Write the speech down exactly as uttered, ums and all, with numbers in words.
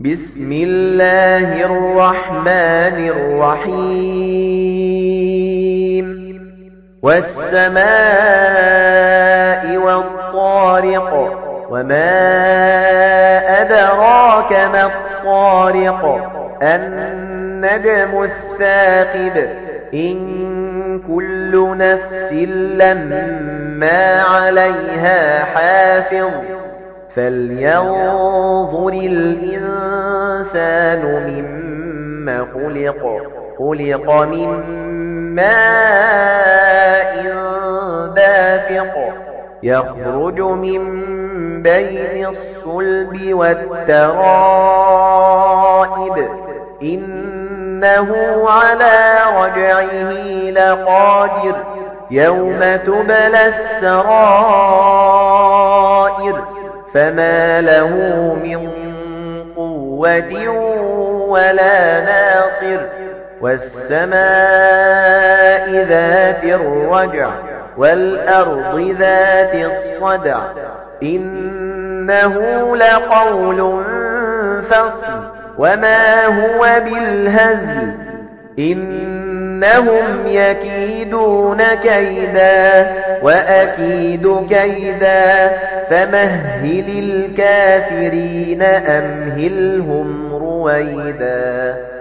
بسم الله الرحمن الرحيم والسماء والطارق وما أدراك ما الطارق النجم الثاقب إن كل نفس لما عليها حافظ فلينظر الإنسان مما خلق خلق من ماء دافق يخرج من بين الصلب والترائب إنه على رجعه لقادر يوم تبلى السرائر فما له من قوة ولا ناصر والسماء ذات الرجع والأرض ذات الصدع إنه لقول فصل وما هو بالهزل إنهم يكيدون كيدا وأكيد كيدا فمهل الكافرين أمهلهم رويدا.